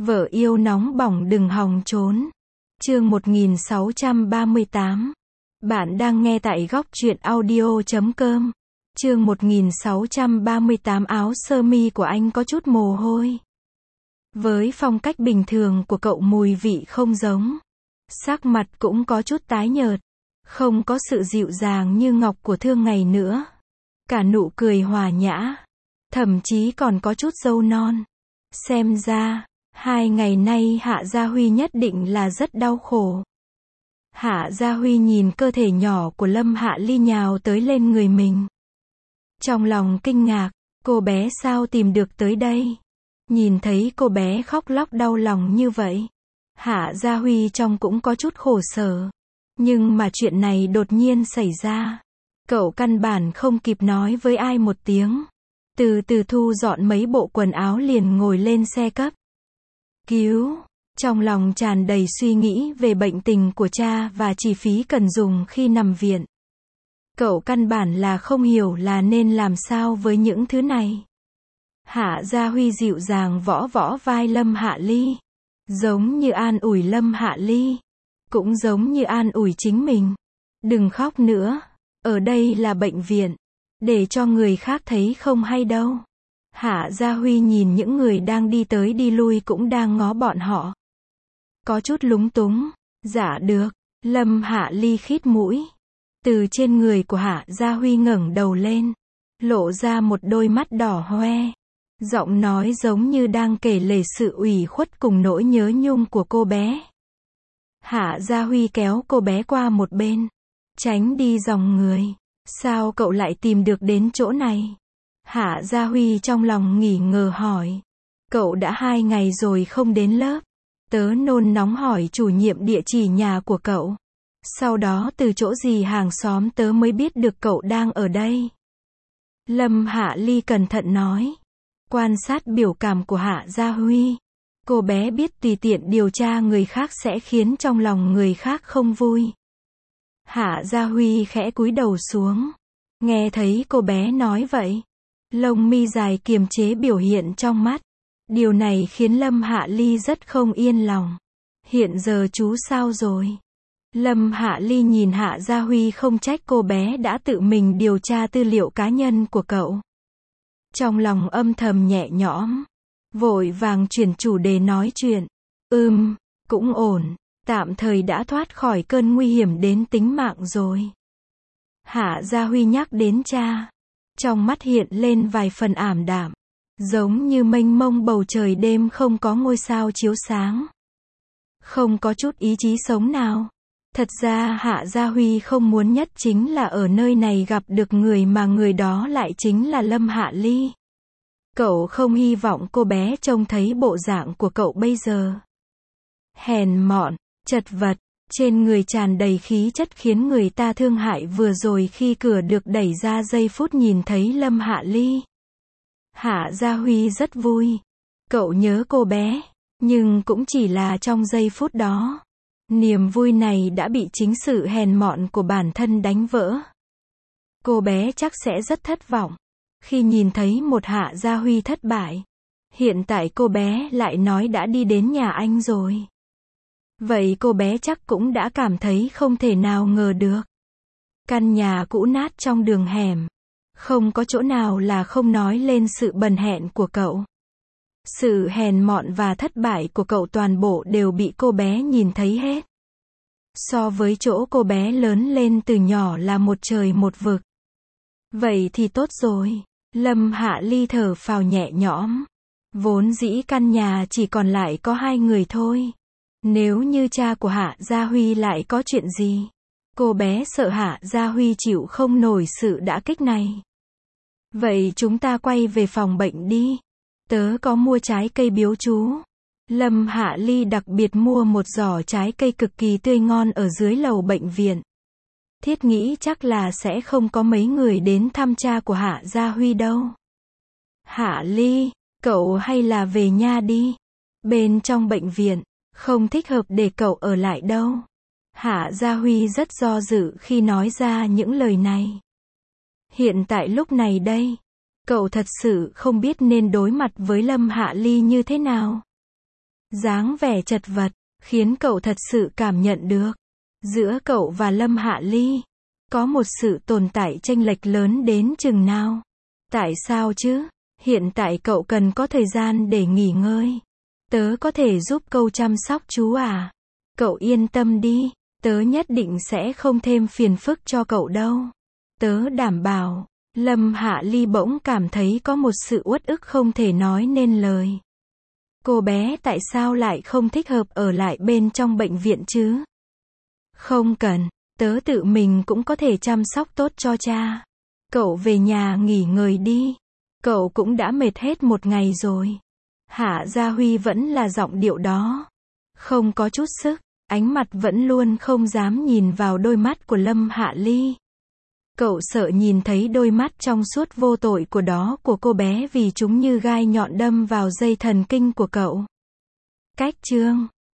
Vợ yêu nóng bỏng đừng hòng trốn. Chương 1638. Bạn đang nghe tại góc truyện audio.com. Chương 1638. Áo sơ mi của anh có chút mồ hôi. Với phong cách bình thường của cậu mùi vị không giống. Sắc mặt cũng có chút tái nhợt. Không có sự dịu dàng như ngọc của thương ngày nữa. Cả nụ cười hòa nhã. Thậm chí còn có chút râu non. Xem ra 2 ngày nay Hạ Gia Huy nhất định là rất đau khổ. Hạ Gia Huy nhìn cơ thể nhỏ của Lâm Hạ Ly nhào tới lên người mình. Trong lòng kinh ngạc, cô bé sao tìm được tới đây? Nhìn thấy cô bé khóc lóc đau lòng như vậy. Hạ Gia Huy trong cũng có chút khổ sở. Nhưng mà chuyện này đột nhiên xảy ra. Cậu căn bản không kịp nói với ai một tiếng. Từ từ thu dọn mấy bộ quần áo liền ngồi lên xe cấp cứu. Trong lòng tràn đầy suy nghĩ về bệnh tình của cha và chi phí cần dùng khi nằm viện. Cậu căn bản là không hiểu là nên làm sao với những thứ này. Hạ Gia Huy dịu dàng vỗ vỗ vai Lâm Hạ Ly. Giống như an ủi Lâm Hạ Ly. Cũng giống như an ủi chính mình. Đừng khóc nữa. Ở đây là bệnh viện. Để cho người khác thấy không hay đâu. Hạ Gia Huy nhìn những người đang đi tới đi lui cũng đang ngó bọn họ. Có chút lúng túng. Dạ được. Lâm Hạ Ly khít mũi. Từ trên người của Hạ Gia Huy ngẩng đầu lên. Lộ ra một đôi mắt đỏ hoe. Giọng nói giống như đang kể lể sự ủy khuất cùng nỗi nhớ nhung của cô bé. Hạ Gia Huy kéo cô bé qua một bên. Tránh đi dòng người. Sao cậu lại tìm được đến chỗ này? Hạ Gia Huy trong lòng nghi ngờ hỏi. Cậu đã 2 ngày rồi không đến lớp. Tớ nôn nóng hỏi chủ nhiệm địa chỉ nhà của cậu. Sau đó từ chỗ gì hàng xóm tớ mới biết được cậu đang ở đây. Lâm Hạ Ly cẩn thận nói. Quan sát biểu cảm của Hạ Gia Huy. Cô bé biết tùy tiện điều tra người khác sẽ khiến trong lòng người khác không vui. Hạ Gia Huy khẽ cúi đầu xuống. Nghe thấy cô bé nói vậy. Lông mi dài kiềm chế biểu hiện trong mắt. Điều này khiến Lâm Hạ Ly rất không yên lòng. Hiện giờ chú sao rồi? Lâm Hạ Ly nhìn Hạ Gia Huy không trách cô bé đã tự mình điều tra tư liệu cá nhân của cậu. Trong lòng âm thầm nhẹ nhõm. Vội vàng chuyển chủ đề nói chuyện. Cũng ổn. Tạm thời đã thoát khỏi cơn nguy hiểm đến tính mạng rồi. Hạ Gia Huy nhắc đến cha. Trong mắt hiện lên vài phần ảm đạm. Giống như mênh mông bầu trời đêm không có ngôi sao chiếu sáng. Không có chút ý chí sống nào. Thật ra Hạ Gia Huy không muốn nhất chính là ở nơi này gặp được người mà người đó lại chính là Lâm Hạ Ly. Cậu không hy vọng cô bé trông thấy bộ dạng của cậu bây giờ. Hèn mọn, chật vật, trên người tràn đầy khí chất khiến người ta thương hại vừa rồi khi cửa được đẩy ra giây phút nhìn thấy Lâm Hạ Ly. Hạ Gia Huy rất vui. Cậu nhớ cô bé, nhưng cũng chỉ là trong giây phút đó. Niềm vui này đã bị chính sự hèn mọn của bản thân đánh vỡ. Cô bé chắc sẽ rất thất vọng khi nhìn thấy một Hạ Gia Huy thất bại. Hiện tại cô bé lại nói đã đi đến nhà anh rồi. Vậy cô bé chắc cũng đã cảm thấy không thể nào ngờ được. Căn nhà cũ nát trong đường hẻm. Không có chỗ nào là không nói lên sự bần hẹn của cậu. Sự hèn mọn và thất bại của cậu toàn bộ đều bị cô bé nhìn thấy hết. So với chỗ cô bé lớn lên từ nhỏ là một trời một vực. Vậy thì tốt rồi. Lâm Hạ Ly thở phào nhẹ nhõm. Vốn dĩ căn nhà chỉ còn lại có 2 người thôi. Nếu như cha của Hạ Gia Huy lại có chuyện gì, cô bé sợ Hạ Gia Huy chịu không nổi sự đả kích này. Vậy chúng ta quay về phòng bệnh đi. Tớ có mua trái cây biếu chú. Lâm Hạ Ly đặc biệt mua một giỏ trái cây cực kỳ tươi ngon ở dưới lầu bệnh viện. Thiết nghĩ chắc là sẽ không có mấy người đến thăm cha của Hạ Gia Huy đâu. Hạ Ly, cậu hay là về nhà đi. Bên trong bệnh viện, không thích hợp để cậu ở lại đâu. Hạ Gia Huy rất do dự khi nói ra những lời này. Hiện tại lúc này đây, cậu thật sự không biết nên đối mặt với Lâm Hạ Ly như thế nào. Dáng vẻ chật vật, khiến cậu thật sự cảm nhận được. Giữa cậu và Lâm Hạ Ly, có một sự tồn tại chênh lệch lớn đến chừng nào. Tại sao chứ? Hiện tại cậu cần có thời gian để nghỉ ngơi. Tớ có thể giúp cậu chăm sóc chú à? Cậu yên tâm đi, tớ nhất định sẽ không thêm phiền phức cho cậu đâu. Tớ đảm bảo. Lâm Hạ Ly bỗng cảm thấy có một sự uất ức không thể nói nên lời. Cô bé tại sao lại không thích hợp ở lại bên trong bệnh viện chứ? Không cần, tớ tự mình cũng có thể chăm sóc tốt cho cha. Cậu về nhà nghỉ ngơi đi. Cậu cũng đã mệt hết một ngày rồi. Hạ Gia Huy vẫn là giọng điệu đó. Không có chút sức, ánh mặt vẫn luôn không dám nhìn vào đôi mắt của Lâm Hạ Ly. Cậu sợ nhìn thấy đôi mắt trong suốt vô tội của cô bé vì chúng như gai nhọn đâm vào dây thần kinh của cậu. Cách chương